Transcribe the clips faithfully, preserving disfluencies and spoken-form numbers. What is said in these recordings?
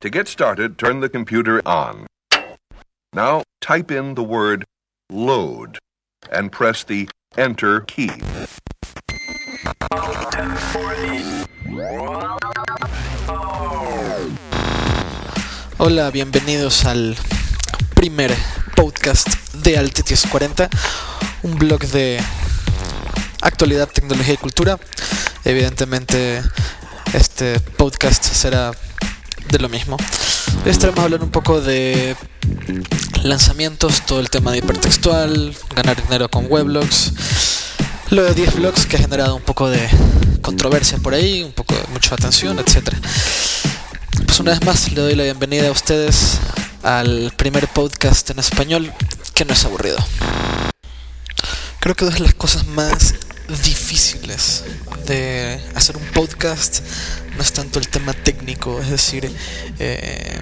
To get started, turn the computer on. Now, type in the word load and press the Enter key. Hola, bienvenidos al primer podcast de Altitius cuarenta, un blog de actualidad, tecnología y cultura. Evidentemente, este podcast será de lo mismo. Hoy estaremos hablando un poco de lanzamientos, todo el tema de hipertextual, ganar dinero con weblogs, lo de diez blogs que ha generado un poco de controversia por ahí, un poco de mucha atención, etcétera. Pues una vez más le doy la bienvenida a ustedes al primer podcast en español que no es aburrido. Creo que una de las cosas más difíciles de hacer un podcast no es tanto el tema técnico, es decir, eh,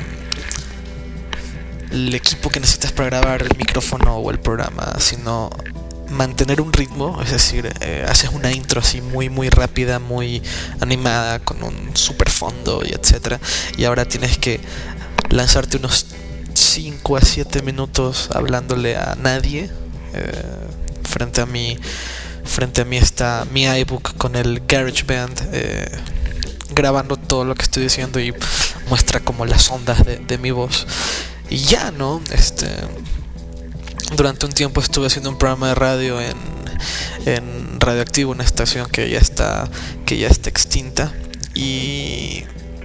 el equipo que necesitas para grabar, el micrófono o el programa, sino mantener un ritmo, es decir, eh, haces una intro así muy muy rápida, muy animada, con un super fondo y etcétera, y ahora tienes que lanzarte unos cinco a siete minutos hablándole a nadie. Eh, frente a mí frente a mí está mi iBook con el GarageBand, eh, grabando todo lo que estoy diciendo y muestra como las ondas de, de mi voz. Y ya, ¿no? Este... Durante un tiempo estuve haciendo un programa de radio en, en Radioactivo, una estación que ya está que ya está extinta, y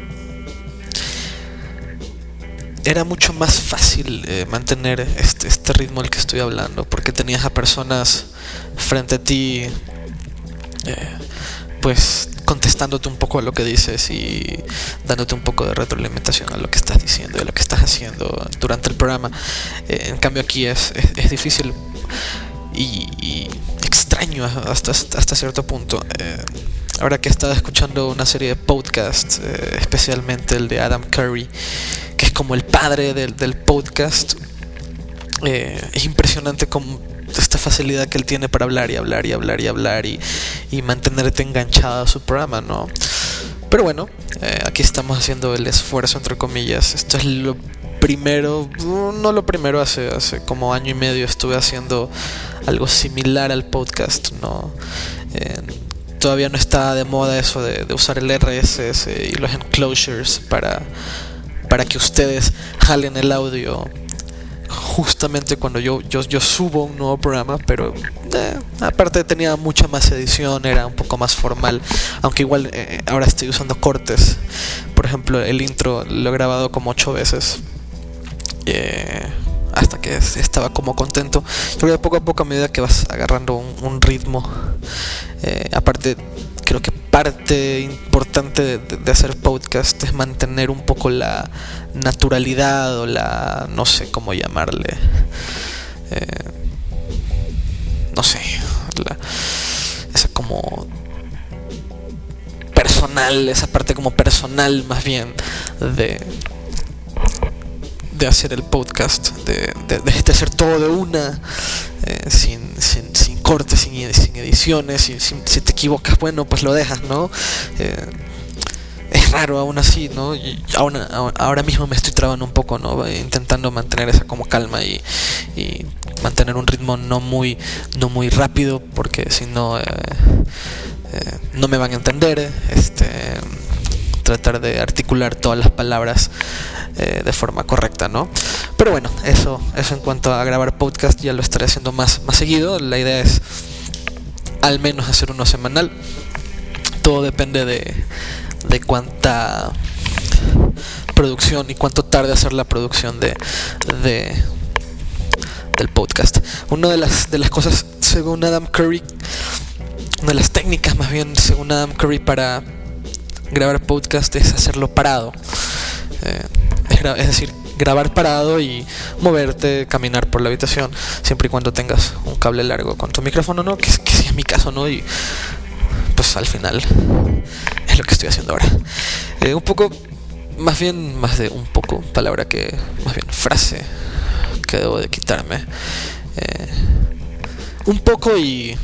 era mucho más fácil eh, mantener este, este ritmo del que estoy hablando, porque tenías a personas frente a ti, eh, pues contestándote un poco a lo que dices y dándote un poco de retroalimentación a lo que estás diciendo y a lo que estás haciendo durante el programa. Eh, en cambio aquí es, es, es difícil y, y extraño hasta, hasta cierto punto. Eh, ahora que he estado escuchando una serie de podcasts, eh, especialmente el de Adam Curry, que es como el padre del, del podcast, eh, es impresionante como esta facilidad que él tiene para hablar y hablar y hablar y hablar y, y mantenerte enganchado a su programa, ¿no? Pero bueno, eh, aquí estamos haciendo el esfuerzo, entre comillas. Esto es lo primero, no lo primero, hace, hace como año y medio estuve haciendo algo similar al podcast, ¿no? Eh, todavía no está de moda eso de, de usar el R S S y los enclosures para, para que ustedes jalen el audio justamente cuando yo, yo, yo subo un nuevo programa, pero eh, aparte tenía mucha más edición, era un poco más formal, aunque igual eh, ahora estoy usando cortes. Por ejemplo, el intro lo he grabado como ocho veces, eh, hasta que estaba como contento. Yo creo que poco a poco, a medida que vas agarrando un, un ritmo, eh, aparte creo que parte importante de, de, de hacer podcast es mantener un poco la naturalidad o la, no sé cómo llamarle, eh, no sé, la, esa como personal, esa parte como personal más bien de de hacer el podcast, de, de, de hacer todo de una, eh, sin, sin, sin cortes, sin, sin ediciones, sin, sin, si te equivocas, bueno, pues lo dejas, ¿no? Eh, es raro aún así, ¿no? Y ahora, ahora mismo me estoy trabando un poco, ¿no? Intentando mantener esa como calma y, y mantener un ritmo no muy, no muy rápido, porque si no, eh, eh, no me van a entender. Este, tratar de articular todas las palabras eh, de forma correcta, ¿no? Pero bueno, eso, eso en cuanto a grabar podcast, ya lo estaré haciendo más, más seguido. La idea es al menos hacer uno semanal. Todo depende de, de cuánta producción y cuánto tarde hacer la producción de, de del podcast. Una de las, de las cosas, según Adam Curry, una de las técnicas más bien, según Adam Curry, para grabar podcast es hacerlo parado, eh, es, gra- es decir, grabar parado y moverte, caminar por la habitación, siempre y cuando tengas un cable largo con tu micrófono, ¿no? Que, que sí es mi caso, ¿no? Y pues al final es lo que estoy haciendo ahora. Eh, un poco, más bien, más de un poco, palabra que, más bien frase que debo de quitarme. Eh, un poco y...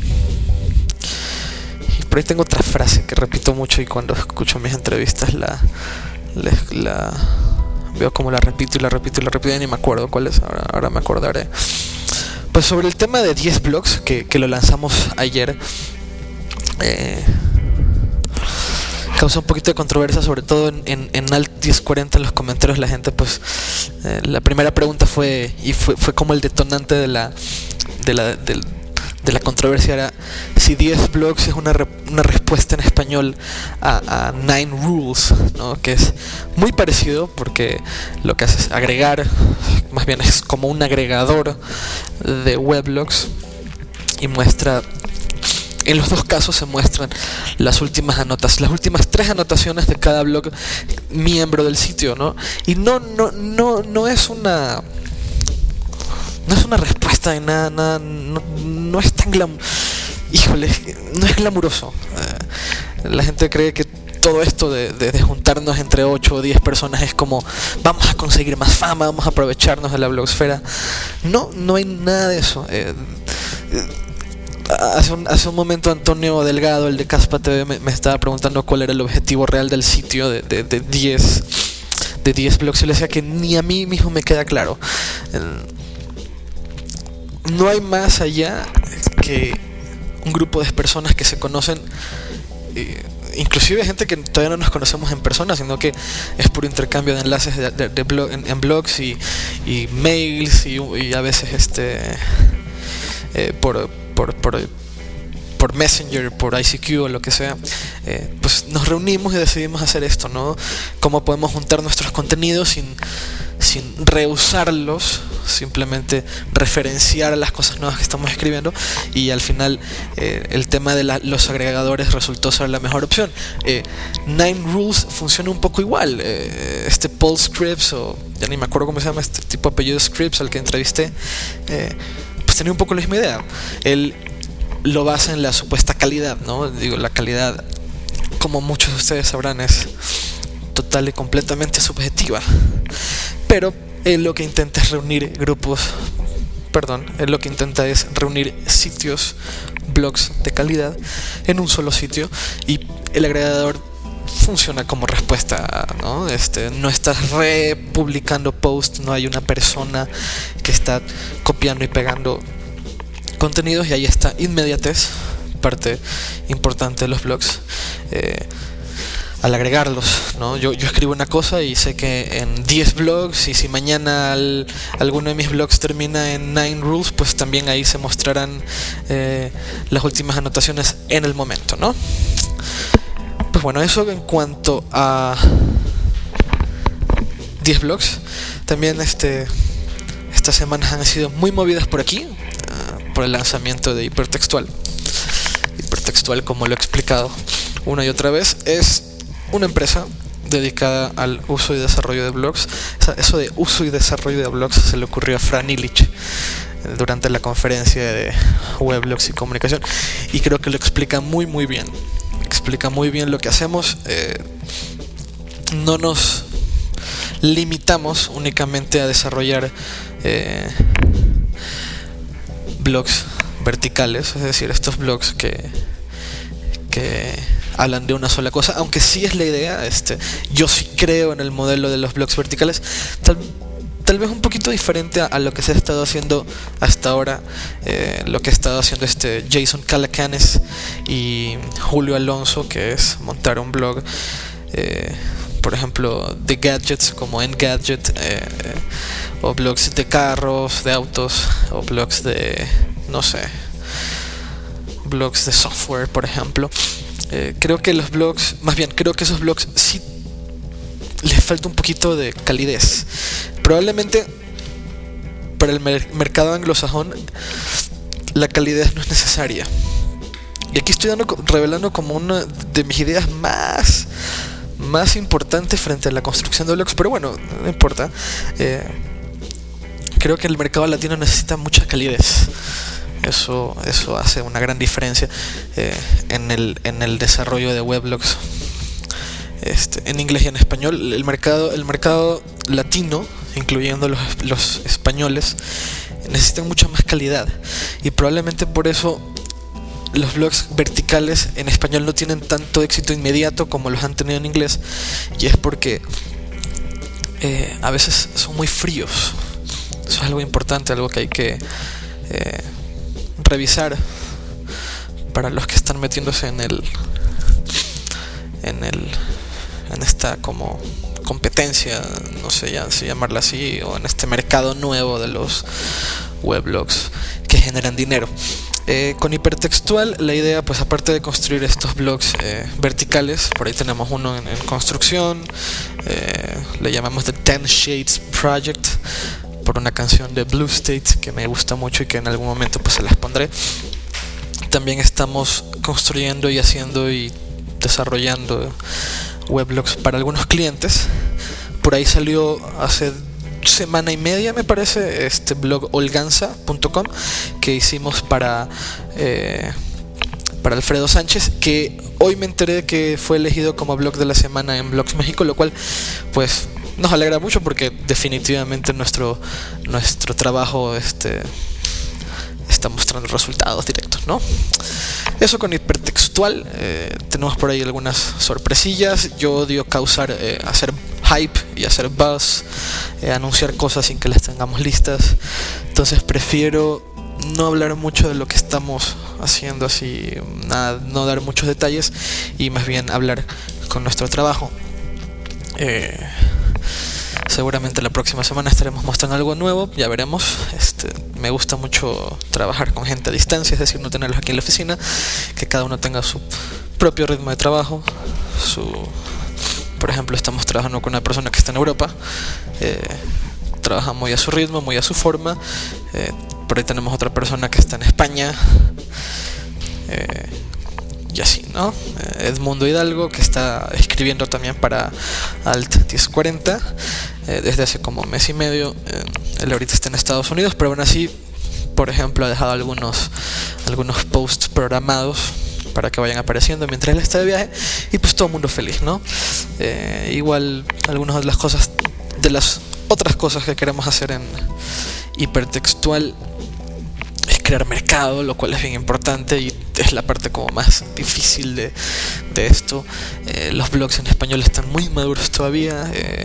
Por ahí tengo otra frase que repito mucho y cuando escucho mis entrevistas la, la, la veo como la repito y la repito y la repito y ni me acuerdo cuál es, ahora, ahora me acordaré. Pues sobre el tema de diez blogs, que, que lo lanzamos ayer, eh, causó un poquito de controversia, sobre todo en, en, en Alt diez cuarenta, en los comentarios la gente, pues, eh, la primera pregunta fue, y fue, fue como el detonante de la, de la, del, de la controversia, era si diez blogs es una, re, una respuesta en español a, a Nine Rules, ¿no? Que es muy parecido, porque lo que hace es agregar, más bien es como un agregador de weblogs, y muestra, en los dos casos se muestran las últimas anotaciones, las últimas tres anotaciones de cada blog miembro del sitio, ¿no? Y no, no, no, no es una, no es una respuesta de nada, nada no, no es tan glam, híjole, no es glamuroso. Eh, la gente cree que todo esto de, de, de juntarnos entre ocho o diez personas es como vamos a conseguir más fama, vamos a aprovecharnos de la blogosfera. No, no hay nada de eso. Eh, eh, Hace un, hace un momento Antonio Delgado, el de Caspa T V, me, me estaba preguntando cuál era el objetivo real del sitio de, de, de diez de diez blogs. Y le decía que ni a mí mismo me queda claro. No hay más allá que un grupo de personas que se conocen, eh, inclusive gente que todavía no nos conocemos en persona, sino que es por intercambio de enlaces de, de, de blog, en, en blogs y, y mails y, y a veces este eh, por Por, por, por Messenger, por I C Q o lo que sea. eh, pues nos reunimos y decidimos hacer esto, ¿no? Cómo podemos juntar nuestros contenidos sin, sin reusarlos, simplemente referenciar las cosas nuevas que estamos escribiendo, y al final eh, el tema de la, los agregadores resultó ser la mejor opción. eh, Nine Rules funciona un poco igual. eh, este Paul Scripps, o ya ni me acuerdo cómo se llama este tipo de apellido, Scripps, al que entrevisté, eh, pues tenía un poco la misma idea. Él lo basa en la supuesta calidad, ¿no? Digo, la calidad, como muchos de ustedes sabrán, es total y completamente subjetiva. Pero él lo que intenta es reunir grupos, perdón, él lo que intenta es reunir sitios, blogs de calidad en un solo sitio, y el agregador funciona como respuesta, ¿no? Este, no estás republicando posts, no hay una persona que está copiando y pegando contenidos, y ahí está inmediatez, parte importante de los blogs. Eh, al agregarlos, ¿no? Yo, yo escribo una cosa y sé que en diez blogs, y si mañana al, alguno de mis blogs termina en Nine Rules, pues también ahí se mostrarán eh, las últimas anotaciones en el momento, ¿no? Pues bueno, eso en cuanto a diez blogs. También este, estas semanas han sido muy movidas por aquí, uh, por el lanzamiento de Hipertextual. Hipertextual, como lo he explicado una y otra vez, es una empresa dedicada al uso y desarrollo de blogs. Eso de uso y desarrollo de blogs se le ocurrió a Fran Illich durante la conferencia de Weblogs y Comunicación, y creo que lo explica muy muy bien. Explica muy bien lo que hacemos. Eh, no nos limitamos únicamente a desarrollar eh, blogs verticales, es decir, estos blogs que, que hablan de una sola cosa, aunque sí es la idea. Este, yo sí creo en el modelo de los blogs verticales, tal, tal vez un poquito diferente a, a lo que se ha estado haciendo hasta ahora, eh, lo que ha estado haciendo este Jason Calacanis y Julio Alonso, que es montar un blog, eh, por ejemplo, de gadgets como Engadget, eh, o blogs de carros, de autos, o blogs de, no sé, blogs de software, por ejemplo. Eh, creo que los blogs, más bien, creo que esos blogs sí les falta un poquito de calidez. Probablemente para el mer- mercado anglosajón la calidez no es necesaria. Y aquí estoy dando, revelando como una de mis ideas más más importantes frente a la construcción de blogs, pero bueno, no importa. Eh, creo que el mercado latino necesita mucha calidez. Eso, eso hace una gran diferencia eh, en el en el desarrollo de weblogs, este, en inglés y en español. El mercado el mercado latino, incluyendo los, los españoles, necesitan mucha más calidad, y probablemente por eso los blogs verticales en español no tienen tanto éxito inmediato como los han tenido en inglés, y es porque eh, a veces son muy fríos. Eso es algo importante, algo que hay que eh, revisar para los que están metiéndose en el en el en esta como competencia, no sé ya si llamarla así, o en este mercado nuevo de los weblogs que generan dinero. Eh, con Hipertextual la idea, pues aparte de construir estos blogs eh, verticales, por ahí tenemos uno en, en construcción, eh, le llamamos The Ten Shades Project, por una canción de Blue State que me gusta mucho y que en algún momento pues se las pondré. También estamos construyendo y haciendo y desarrollando weblogs para algunos clientes. Por ahí salió hace semana y media, me parece, este blog olganza punto com que hicimos para eh, para Alfredo Sánchez, que hoy me enteré que fue elegido como blog de la semana en Blogs México, lo cual pues nos alegra mucho porque definitivamente nuestro nuestro trabajo este está mostrando resultados directos, ¿no? Eso con Hipertextual. Eh, tenemos por ahí algunas sorpresillas. Yo odio causar, eh, hacer hype y hacer buzz, eh, anunciar cosas sin que las tengamos listas. Entonces prefiero no hablar mucho de lo que estamos haciendo, así, nada, no dar muchos detalles y más bien hablar con nuestro trabajo. Eh, Seguramente la próxima semana estaremos mostrando algo nuevo, ya veremos. Este, me gusta mucho trabajar con gente a distancia, es decir, no tenerlos aquí en la oficina, que cada uno tenga su propio ritmo de trabajo. Su, por ejemplo, estamos trabajando con una persona que está en Europa, eh, trabaja muy a su ritmo, muy a su forma. Eh, por ahí tenemos otra persona que está en España. Eh, Y así, ¿no? Edmundo Hidalgo, que está escribiendo también para Alt diez cuarenta eh, desde hace como un mes y medio. Eh, él ahorita está en Estados Unidos, pero aún así, por ejemplo, ha dejado algunos, algunos posts programados para que vayan apareciendo mientras él está de viaje. Y pues todo el mundo feliz, ¿no? Eh, igual, algunas de las cosas, de las otras cosas que queremos hacer en Hipertextual es crear mercado, lo cual es bien importante y es la parte como más difícil de, de esto. Eh, los blogs en español están muy maduros todavía. Eh,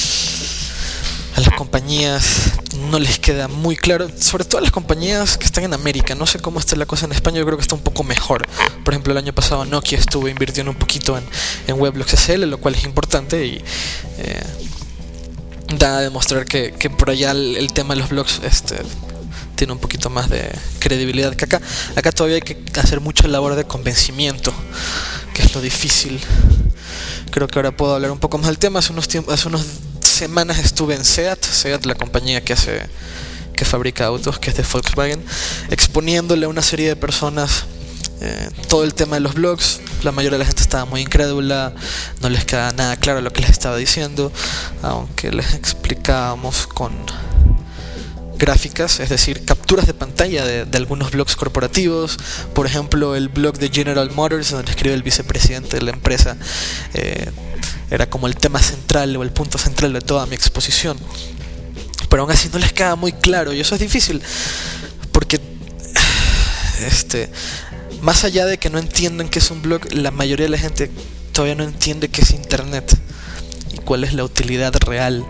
a las compañías no les queda muy claro, sobre todo a las compañías que están en América. No sé cómo está la cosa en España, yo creo que está un poco mejor. Por ejemplo, el año pasado Nokia estuvo invirtiendo un poquito en, en Weblogs S L, lo cual es importante y eh, da a demostrar que, que por allá el, el tema de los blogs este, tiene un poquito más de credibilidad que acá. Acá todavía hay que hacer mucha labor de convencimiento, que es lo difícil. Creo que ahora puedo hablar un poco más del tema. Hace unos tiempos, hace unas semanas estuve en SEAT, SEAT, la compañía que hace, que fabrica autos, que es de Volkswagen, exponiéndole a una serie de personas eh, todo el tema de los blogs. La mayoría de la gente estaba muy incrédula, no les queda nada claro lo que les estaba diciendo, aunque les explicábamos con gráficas, es decir, capturas de pantalla de, de algunos blogs corporativos. Por ejemplo, el blog de General Motors, donde escribe el vicepresidente de la empresa, eh, era como el tema central o el punto central de toda mi exposición. Pero aún así no les queda muy claro, y eso es difícil, porque este, más allá de que no entiendan qué es un blog, la mayoría de la gente todavía no entiende qué es internet y cuál es la utilidad real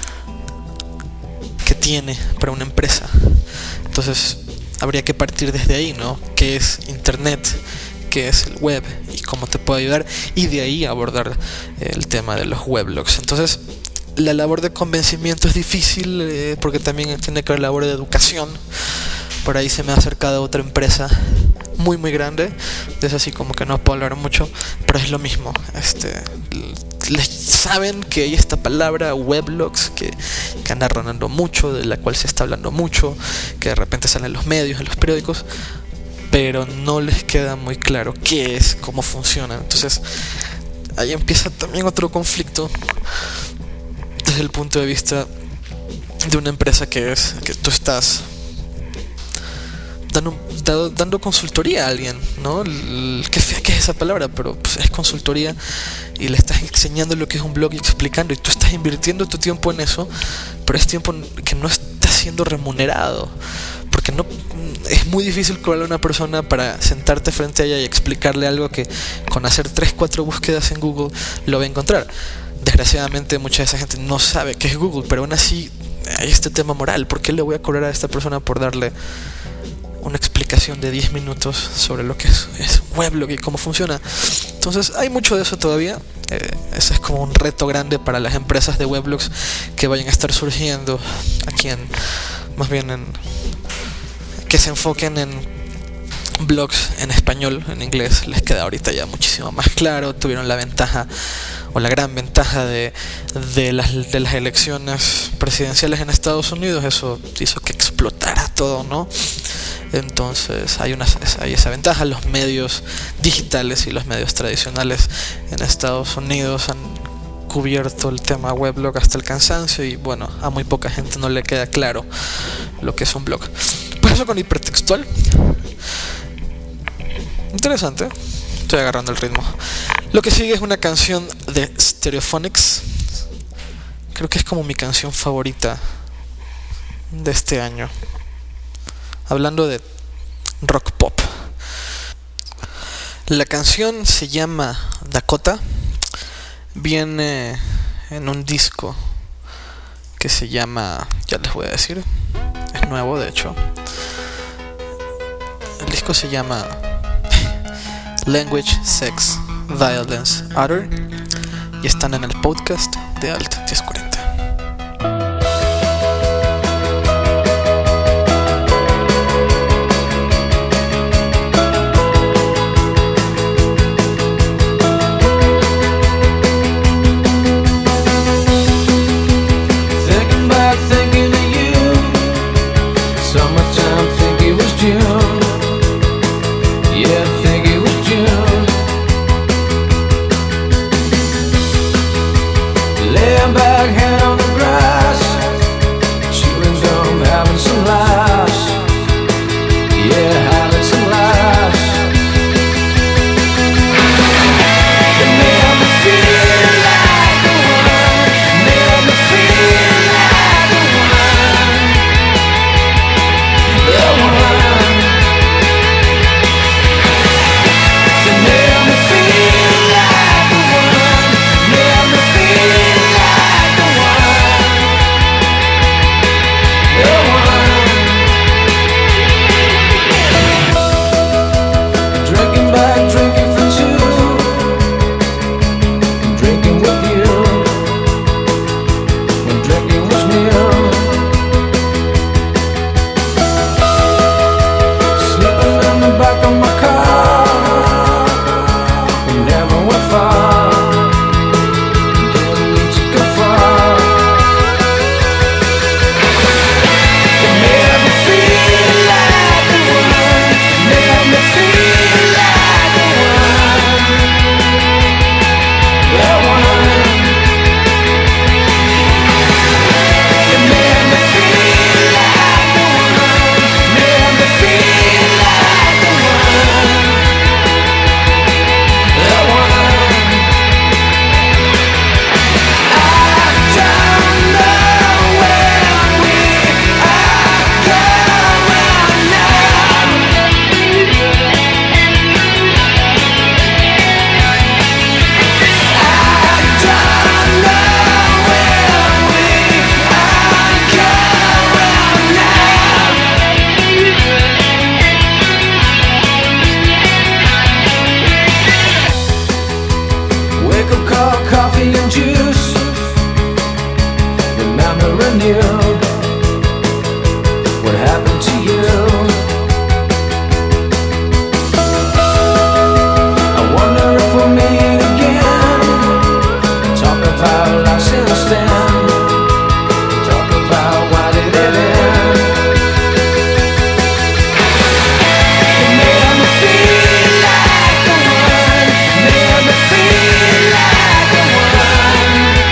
que tiene para una empresa. Entonces habría que partir desde ahí, ¿no? ¿Qué es internet? ¿Qué es el web? ¿Y cómo te puede ayudar? Y de ahí abordar el tema de los weblogs. Entonces la labor de convencimiento es difícil, eh, porque también tiene que haber labor de educación. Por ahí se me ha acercado otra empresa muy muy grande, es así como que no puedo hablar mucho, pero es lo mismo. Este, les saben que hay esta palabra weblogs que, que anda rondando mucho, de la cual se está hablando mucho, que de repente sale en los medios, en los periódicos, pero no les queda muy claro qué es, cómo funciona. Entonces ahí empieza también otro conflicto desde el punto de vista de una empresa que es que tú estás dando, dando, dando consultoría a alguien, ¿no? El, qué fea que es esa palabra, pero pues es consultoría, y le estás enseñando lo que es un blog y explicando, y tú estás invirtiendo tu tiempo en eso, pero es tiempo que no está siendo remunerado, porque no es muy difícil cobrarle a una persona para sentarte frente a ella y explicarle algo que con hacer tres, cuatro búsquedas en Google lo va a encontrar. desgraciadamente mucha de esa gente no sabe qué es Google, pero aún así hay este tema moral. ¿Por qué le voy a cobrar a esta persona por darle una explicación de diez minutos sobre lo que es, es un weblog y cómo funciona? Entonces hay mucho de eso todavía. Eh, ese es como un reto grande para las empresas de weblogs que vayan a estar surgiendo aquí en, más bien en, que se enfoquen en blogs en español. En inglés les queda ahorita ya muchísimo más claro. Tuvieron la ventaja o la gran ventaja de, de, las, de las elecciones presidenciales en Estados Unidos. Eso hizo que explotara todo, ¿no? Entonces hay, una, hay esa ventaja. Los medios digitales y los medios tradicionales en Estados Unidos han cubierto el tema weblog hasta el cansancio, y bueno, a muy poca gente no le queda claro lo que es un blog. Por eso con hipertextual, interesante, estoy agarrando el ritmo. Lo que sigue es una canción de Stereophonics. Creo que es como mi canción favorita de este año, hablando de rock pop. La canción se llama Dakota. Viene en un disco que se llama, ya les voy a decir, es nuevo de hecho. El disco se llama Language, Sex, Violence, Other, y están en el podcast de Alt diez cuarenta.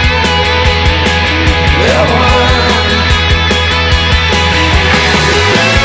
Yeah.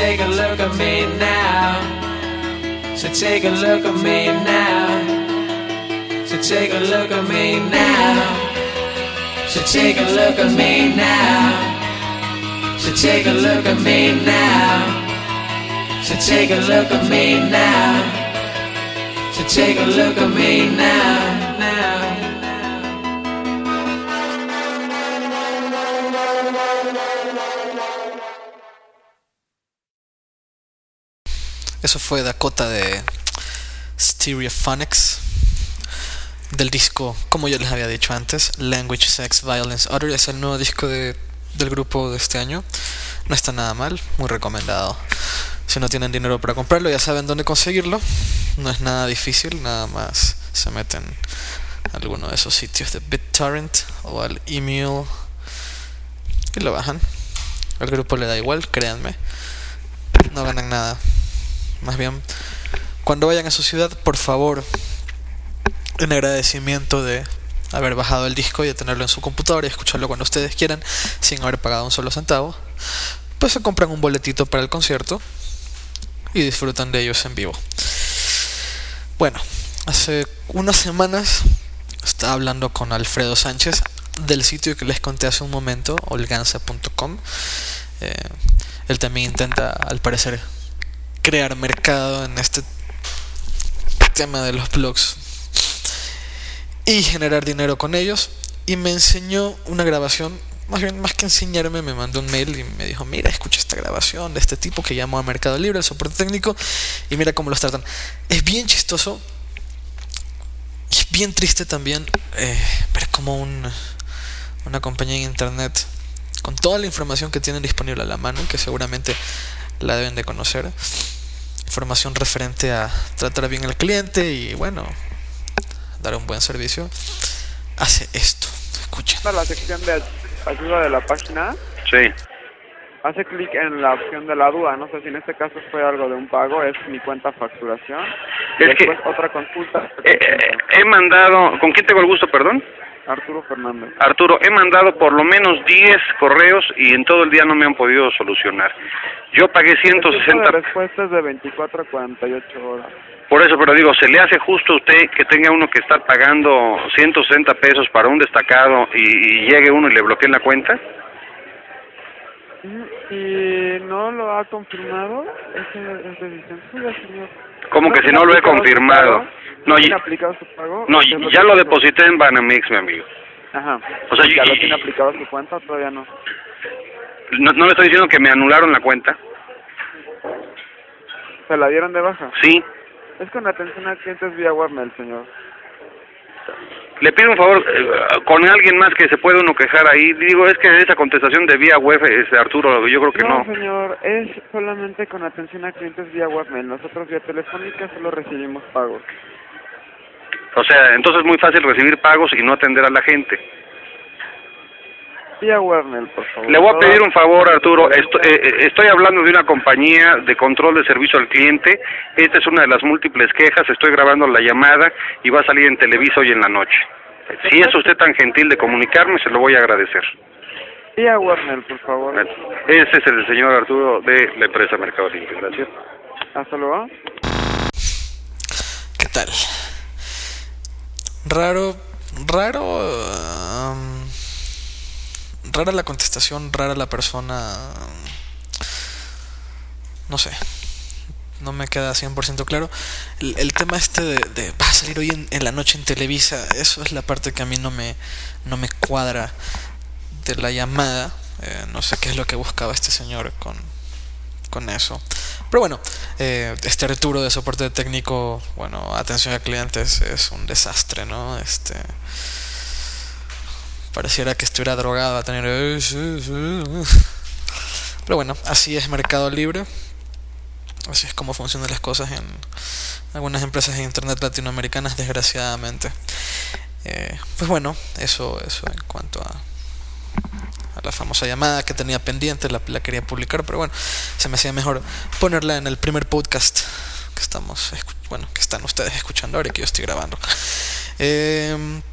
take a look at me now. So take a look at me now. So take a look at me now. So take a look at me now. So take a look at me now. So take a look at me now. So take a look at me now, now. Eso fue Dakota de Stereophonics, del disco, como yo les había dicho antes, Language, Sex, Violence, Other. Es el nuevo disco de, del grupo de este año. No está nada mal, muy recomendado. Si no tienen dinero para comprarlo, ya saben dónde conseguirlo. No es nada difícil, nada más se meten a alguno de esos sitios de BitTorrent o al email y lo bajan. Al grupo le da igual, créanme, no ganan nada. Más bien, cuando vayan a su ciudad, por favor, en agradecimiento de haber bajado el disco y de tenerlo en su computadora y escucharlo cuando ustedes quieran, sin haber pagado un solo centavo, pues se compran un boletito para el concierto y disfrutan de ellos en vivo. Bueno, hace unas semanas estaba hablando con Alfredo Sánchez del sitio que les conté hace un momento, holganza punto com. Eh, él también intenta, al parecer, crear mercado en este tema de los blogs y generar dinero con ellos, y me enseñó una grabación. Más bien, más que enseñarme, me mandó un mail y me dijo: mira, escucha esta grabación de este tipo que llamó a Mercado Libre, el soporte técnico, y mira cómo los tratan. Es bien chistoso y es bien triste también eh, ver cómo un, una compañía en internet, con toda la información que tienen disponible a la mano, que seguramente la deben de conocer, información referente a tratar bien al cliente y, bueno, dar un buen servicio, hace esto. Escuchen. La sección de ayuda de la página. Sí. Hace clic en la opción de la duda. No sé si en este caso fue algo de un pago, es mi cuenta facturación. Es Después que otra consulta. eh, eh, he mandado, ¿con quién tengo el gusto, perdón? Arturo Fernández. Arturo, he mandado por lo menos diez correos y en todo el día no me han podido solucionar. Yo pagué ciento sesenta. La respuesta es de veinticuatro a cuarenta y ocho horas. Por eso, pero digo, ¿se le hace justo a usted que tenga uno que estar pagando ciento sesenta pesos para un destacado y, y llegue uno y le bloqueen la cuenta? ¿Y no lo ha confirmado? Esa es decisión suya, señor. ¿Cómo que si no lo he confirmado? No, ¿Tiene y, aplicado su pago? no, y ya lo deposité en Banamex, mi amigo. Ajá. O sea, ¿Ya y- lo tiene aplicado a su cuenta o todavía no? No, no le estoy diciendo que me anularon la cuenta. ¿Se la dieron de baja? Sí. Es con atención a clientes vía webmail, señor. Le pido un favor, eh, con alguien más que se pueda uno quejar ahí. Digo, es que esa contestación de vía web, este, Arturo, yo creo que no. No, señor, es solamente con atención a clientes vía webmail. Nosotros vía telefónica solo recibimos pagos. O sea, entonces es muy fácil recibir pagos y no atender a la gente. Vía webmail, por favor. Le voy a pedir un favor, Arturo. Estoy, eh, estoy hablando de una compañía de control de servicio al cliente. Esta es una de las múltiples quejas. Estoy grabando la llamada y va a salir en Televisa hoy en la noche. Si es usted tan gentil de comunicarme, se lo voy a agradecer. Vía webmail, por favor. Bueno, ese es el señor Arturo de la empresa Mercado Libre. Gracias. Hasta luego. ¿Qué tal? Raro, raro, um, rara la contestación, rara la persona, no sé, no me queda cien por ciento claro. El, el tema este de, de va a salir hoy en, en la noche en Televisa, eso es la parte que a mí no me, no me cuadra de la llamada. Eh, no sé qué es lo que buscaba este señor con, con eso. Pero bueno, eh, este Arturo de soporte técnico, bueno, atención a clientes, es un desastre, ¿no? Este pareciera que estuviera drogado a tener. Pero bueno, así es Mercado Libre. Así es como funcionan las cosas en algunas empresas de internet latinoamericanas, desgraciadamente. Eh, pues bueno, eso, eso en cuanto a a la famosa llamada que tenía pendiente, la, la quería publicar, pero bueno, se me hacía mejor ponerla en el primer podcast que estamos, bueno, que están ustedes escuchando ahora y que yo estoy grabando. Eh,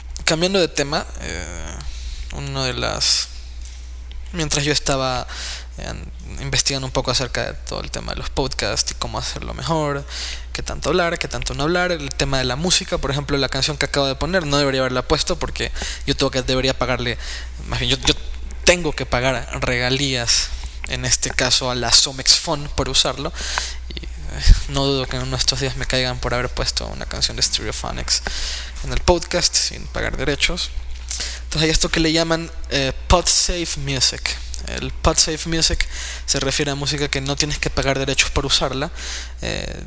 cambiando de tema, eh, uno de las, mientras yo estaba eh, investigan un poco acerca de todo el tema de los podcasts y cómo hacerlo mejor, qué tanto hablar, qué tanto no hablar, el tema de la música. Por ejemplo, la canción que acabo de poner no debería haberla puesto porque yo tengo que, debería pagarle, más bien yo, yo tengo que pagar regalías, en este caso a la Somex Fun por usarlo, y eh, no dudo que en uno de estos días me caigan por haber puesto una canción de Stereophonics en el podcast sin pagar derechos. Entonces hay esto que le llaman eh, PodSafe Music. El PodSafe Music se refiere a música que no tienes que pagar derechos por usarla. Eh,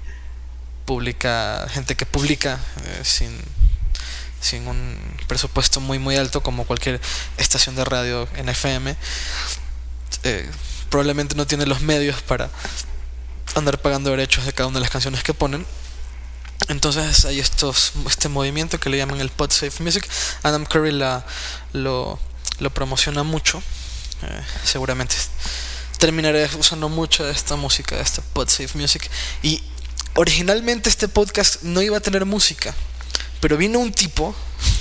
publica gente que publica eh, sin sin un presupuesto muy muy alto, como cualquier estación de radio en F M. Eh, probablemente no tiene los medios para andar pagando derechos de cada una de las canciones que ponen. Entonces hay estos este movimiento que le llaman el PodSafe Music. Adam Curry la, lo, lo promociona mucho. Eh, seguramente terminaré usando mucho de esta música, de esta PodSafe Music. Y originalmente este podcast no iba a tener música, pero vino un tipo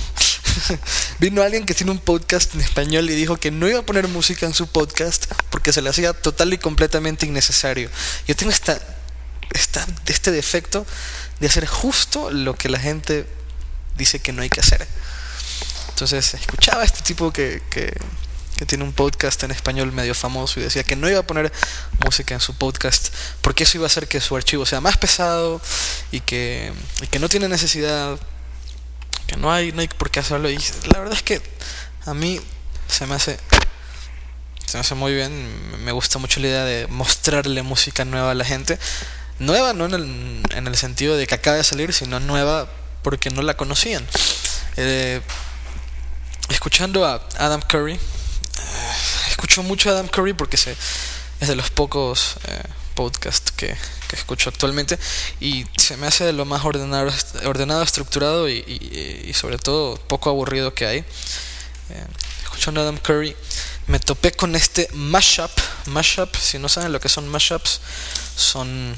vino alguien que tiene un podcast en español y dijo que no iba a poner música en su podcast porque se le hacía total y completamente innecesario. Yo tengo esta, esta este defecto de hacer justo lo que la gente dice que no hay que hacer. Entonces escuchaba a este tipo que, que, que tiene un podcast en español medio famoso y decía que no iba a poner música en su podcast porque eso iba a hacer que su archivo sea más pesado y que, y que no tiene necesidad, que no hay, no hay por qué hacerlo. Y la verdad es que a mí se me hace se me hace muy bien. Me gusta mucho la idea de mostrarle música nueva a la gente. Nueva no en el, en el sentido de que acaba de salir, sino nueva porque no la conocían. Eh, escuchando a Adam Curry, eh, escucho mucho a Adam Curry porque se, es de los pocos eh, podcasts que, que escucho actualmente y se me hace de lo más ordenado, ordenado estructurado y, y, y sobre todo poco aburrido que hay. Eh, escuchando a Adam Curry me topé con este mashup. Mashup, si no saben lo que son mashups, son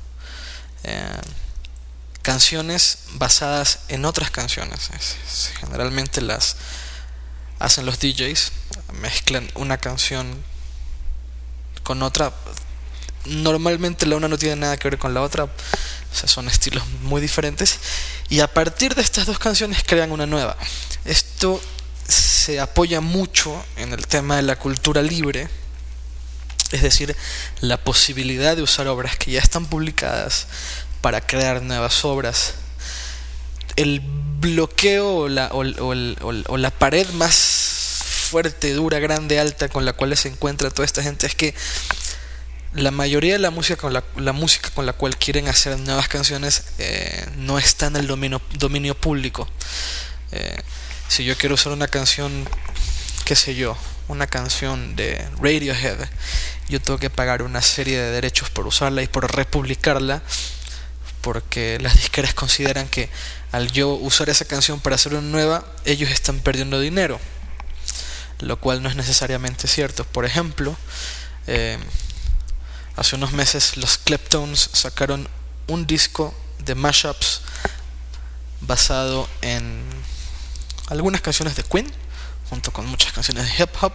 eh, canciones basadas en otras canciones. Es, es, generalmente las hacen los D Js, mezclan una canción con otra. Normalmente la una no tiene nada que ver con la otra, o sea, son estilos muy diferentes, y a partir de estas dos canciones crean una nueva. Esto se apoya mucho en el tema de la cultura libre, es decir, la posibilidad de usar obras que ya están publicadas para crear nuevas obras. El bloqueo o la, o, o, o, o la pared más fuerte, dura, grande, alta con la cual se encuentra toda esta gente es que la mayoría de la música con la, la música con la cual quieren hacer nuevas canciones eh, no está en el dominio, dominio público. Eh, si yo quiero usar una canción, qué sé yo, una canción de Radiohead, yo tengo que pagar una serie de derechos por usarla y por republicarla, porque las disqueras consideran que al yo usar esa canción para hacer una nueva, ellos están perdiendo dinero, lo cual no es necesariamente cierto. Por ejemplo, eh, hace unos meses los Kleptones sacaron un disco de mashups basado en algunas canciones de Queen junto con muchas canciones de hip hop,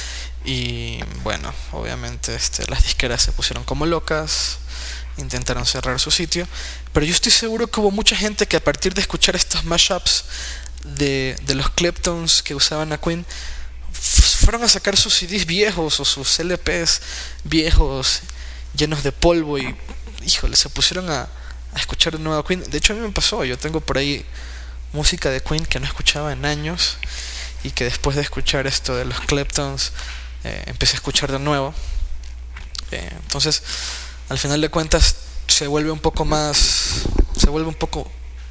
y bueno, obviamente este, las disqueras se pusieron como locas, intentaron cerrar su sitio, pero yo estoy seguro que hubo mucha gente que a partir de escuchar estos mashups de, de los Kleptones que usaban a Queen, fueron a sacar sus C Ds viejos o sus L Ps viejos llenos de polvo y, híjole, se pusieron a, a escuchar de nuevo a Queen. De hecho, a mí me pasó, yo tengo por ahí música de Queen que no escuchaba en años y que después de escuchar esto de los Kleptones eh, empecé a escuchar de nuevo. Eh, entonces, al final de cuentas, se vuelve un poco más, se vuelve un poco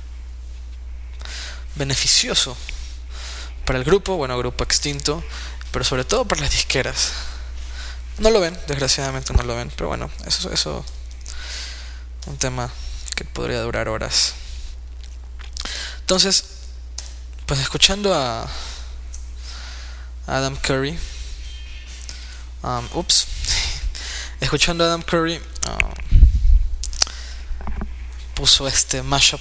beneficioso para el grupo, bueno, grupo extinto, pero sobre todo para las disqueras. No lo ven, desgraciadamente no lo ven, pero bueno, eso eso un tema que podría durar horas. Entonces, pues escuchando a Adam Curry, um, ups, escuchando a Adam Curry, um, puso este mashup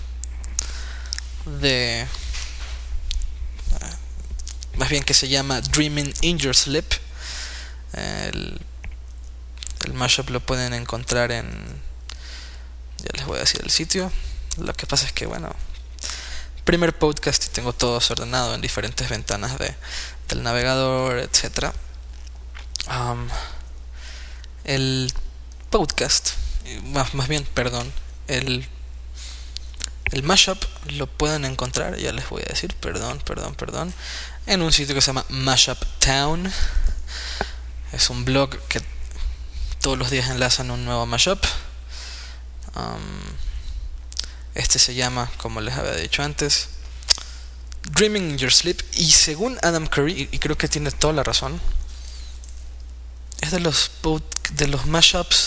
de, uh, más bien que se llama Dreaming in Your Sleep. El, el mashup lo pueden encontrar en... Ya les voy a decir el sitio. Lo que pasa es que, bueno, primer podcast y tengo todo desordenado en diferentes ventanas de, del navegador, etcétera. Um, el podcast, más, más bien, perdón, el, el mashup lo pueden encontrar, ya les voy a decir, perdón, perdón, perdón, en un sitio que se llama Mashup Town. Es un blog que todos los días enlazan un nuevo mashup. Um, este se llama, como les había dicho antes, Dreaming in Your Sleep. Y según Adam Curry, y creo que tiene toda la razón, es de los de los mashups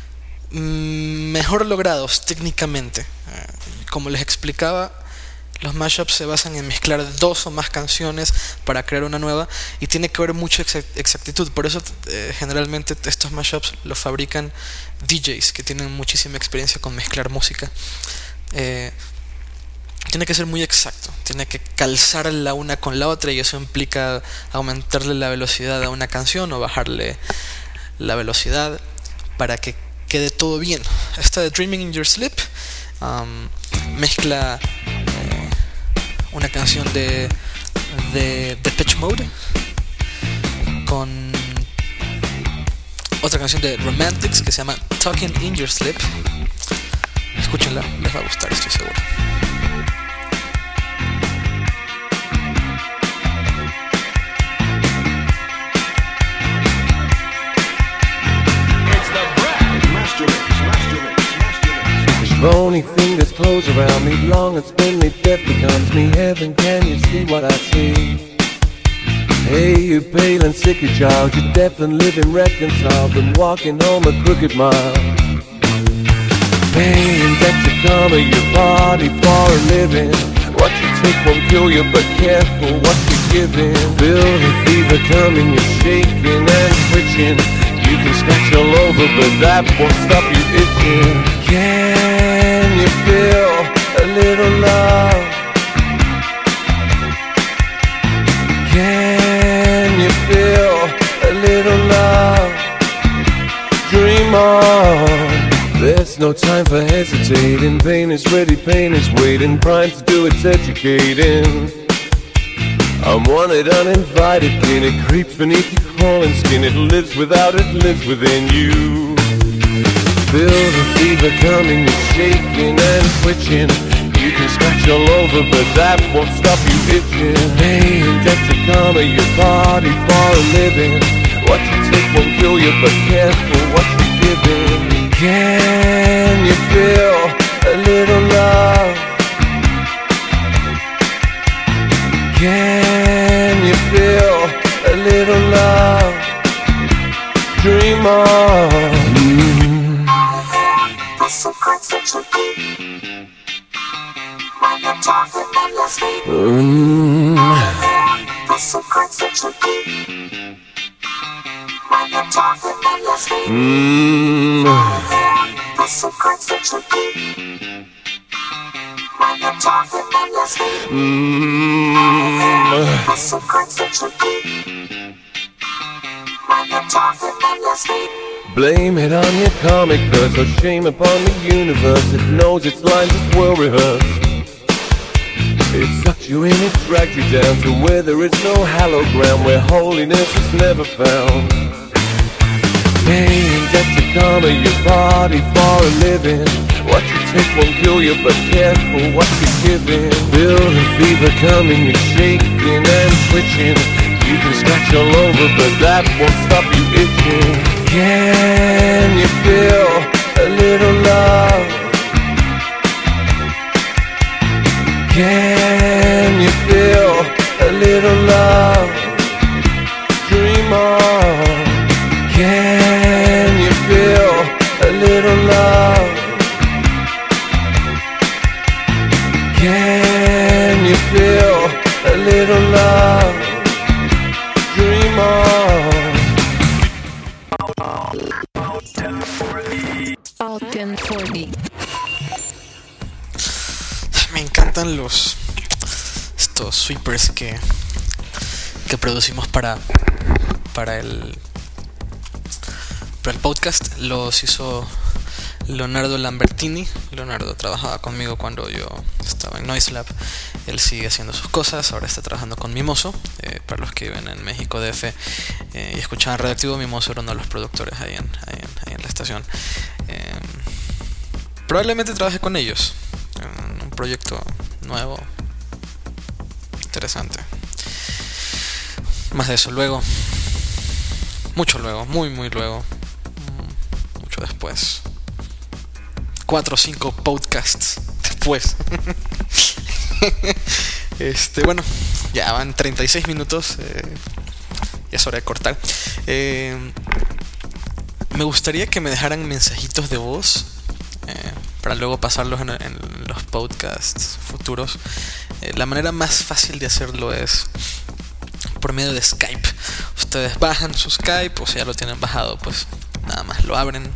mejor logrados técnicamente. Como les explicaba, los mashups se basan en mezclar dos o más canciones para crear una nueva, y tiene que haber mucha exactitud. Por eso eh, generalmente estos mashups los fabrican D Js que tienen muchísima experiencia con mezclar música. Eh, tiene que ser muy exacto, tiene que calzar la una con la otra, y eso implica aumentarle la velocidad a una canción o bajarle la velocidad para que quede todo bien. Esta de Dreaming in Your Sleep um, mezcla eh, una canción de de Depeche Mode con otra canción de Romantics que se llama Talking in Your Sleep. Escúchenla, les va a gustar, estoy seguro. Bony fingers close around me, long and spindly death becomes me. Heaven, can you see what I see? Hey, you pale and sickly child, you're deaf and living reconciled, been walking home a crooked mile. Pain, that's a karma, your body for a living. What you take won't kill you, but careful what you're giving. Feel the fever coming, you're shaking and twitching. You can scratch all over, but that won't stop you itching. Can you feel a little love? Can you feel a little love? Dream on. There's no time for hesitating. Pain is ready, pain is waiting. Prime to do its educating. I'm wanted, uninvited, and it creeps beneath your crawling skin. It lives without, it lives within you. Feel the fever coming, you're shaking and twitching. You can scratch all over, but that won't stop you itching. Pain, that's a karma, your body for a living. What you take won't kill you, but careful what you're giving. Can you feel a little love? Can you feel a little love? Dream on. Mm. The secrets that you keep when you're talking in your sleep. Mm. The secrets that you keep when you're talking in your sleep. Mm. The secrets that you keep when you're talking in your sleep. Mm. The secrets that you keep when you're talking in your sleep. Blame it on your comic curse, or shame upon the universe. It knows its lines is well rehearsed. It sucked you in, it dragged you down to where there is no hallowed ground, where holiness is never found. Pain, that's a karma, your body for a living. What you take won't kill you, but careful what you're giving. Feel the fever coming, you're shaking and twitching. You can scratch all over, but that won't stop you itching. Can you feel a little love? Can you feel a little love? Dream on. Can you feel a little love? Can you feel a little love? Dream on. Falcon cuarenta. Me encantan los estos sweepers que que producimos para para el Pero el podcast los hizo Leonardo Lambertini. Leonardo trabajaba conmigo cuando yo estaba en Noise Lab. Él sigue haciendo sus cosas, ahora está trabajando con Mimoso. Eh, para los que viven en México D F eh, y escuchaban Radioactivo, Mimoso era uno de los productores ahí en, ahí en, ahí en la estación. Eh, probablemente trabaje con ellos en un proyecto nuevo, interesante. Más de eso luego, mucho luego, muy muy luego, mucho después. Cuatro o cinco podcasts después. Este, bueno, ya van treinta y seis minutos. Eh, ya es hora de cortar. Eh, me gustaría que me dejaran mensajitos de voz eh, para luego pasarlos en, en los podcasts futuros. Eh, la manera más fácil de hacerlo es por medio de Skype. Ustedes bajan su Skype, o sea, ya lo tienen bajado, pues nada más lo abren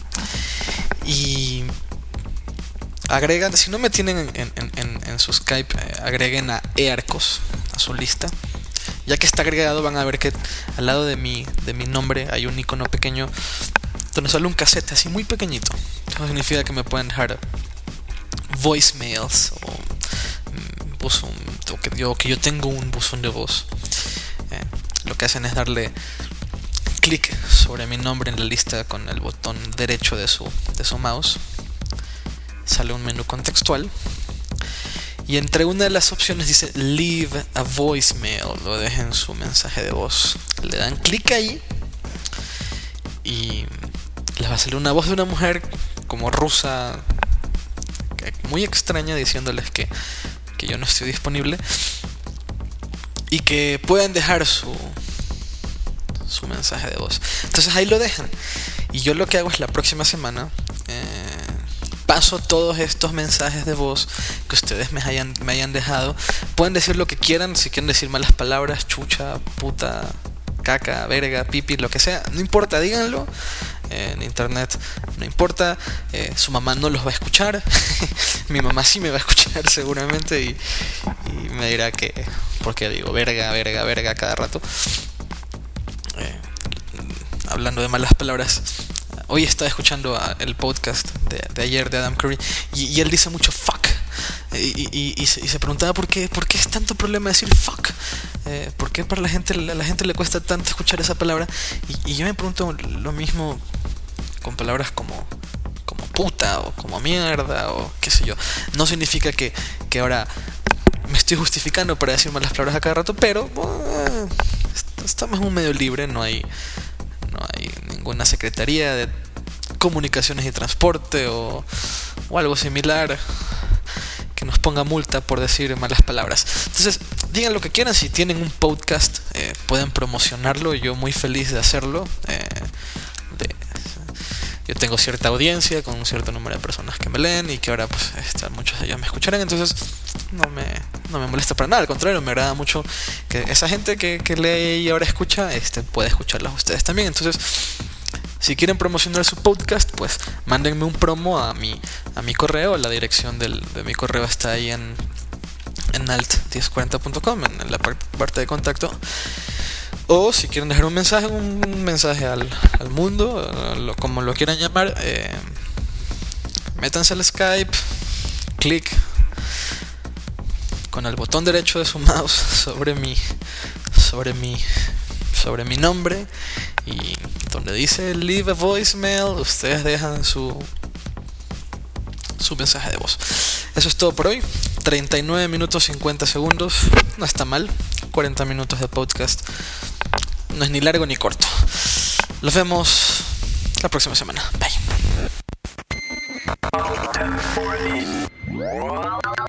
y agregan, si no me tienen en, en, en, en su Skype, eh, agreguen a Earcos a su lista. Ya que está agregado, van a ver que al lado de mi, de mi nombre hay un icono pequeño donde sale un cassette así muy pequeñito. Eso significa que me pueden dejar voicemails o, mm, buzón, o que, yo, que yo tengo un buzón de voz. Eh, lo que hacen es darle clic sobre mi nombre en la lista con el botón derecho de su, de su mouse. Sale un menú contextual y entre una de las opciones dice Leave a voicemail, o dejen su mensaje de voz. Le dan clic ahí y les va a salir una voz de una mujer como rusa, muy extraña, diciéndoles que, que yo no estoy disponible y que pueden dejar su su mensaje de voz. Entonces ahí lo dejan y yo lo que hago es la próxima semana eh, paso todos estos mensajes de voz que ustedes me hayan, me hayan dejado. Pueden decir lo que quieran, si quieren decir malas palabras, chucha, puta, caca, verga, pipi, lo que sea, no importa, díganlo. Eh, en internet no importa, eh, su mamá no los va a escuchar. Mi mamá sí me va a escuchar seguramente y, y me dirá que porque digo verga, verga, verga cada rato. Eh, hablando de malas palabras, hoy estaba escuchando el podcast de, de ayer de Adam Curry y, y él dice mucho fuck y, y, y, se, y se preguntaba por qué, por qué es tanto problema decir fuck, eh, por qué para la gente, a la gente le cuesta tanto escuchar esa palabra y, y yo me pregunto lo mismo con palabras como como puta o como mierda o qué sé yo. No significa que, que ahora me estoy justificando para decir malas palabras a cada rato, pero eh, estamos en un medio libre, no hay no hay ninguna secretaría de comunicaciones y transporte o, o algo similar que nos ponga multa por decir malas palabras. Entonces, digan lo que quieran. Si tienen un podcast, eh, pueden promocionarlo. Yo muy feliz de hacerlo. Eh, de, yo tengo cierta audiencia con un cierto número de personas que me leen y que ahora pues este, muchos de ellos me escucharán. Entonces no me, no me molesta para nada. Al contrario, me agrada mucho que esa gente que, que lee y ahora escucha este, pueda escucharlos ustedes también. Entonces, si quieren promocionar su podcast, pues mándenme un promo a mi, a mi correo. La dirección del, de mi correo está ahí en, en alt diez cuarenta punto com, en, en la par- parte de contacto. O si quieren dejar un mensaje, un mensaje al, al mundo, lo, como lo quieran llamar, eh, métanse al Skype, clic con el botón derecho de su mouse sobre mi, sobre mi, sobre mi nombre y donde dice Leave a voicemail, ustedes dejan su su mensaje de voz. Eso es todo por hoy. treinta y nueve minutos cincuenta segundos. No está mal. cuarenta minutos de podcast. No es ni largo ni corto. Los vemos la próxima semana. Bye.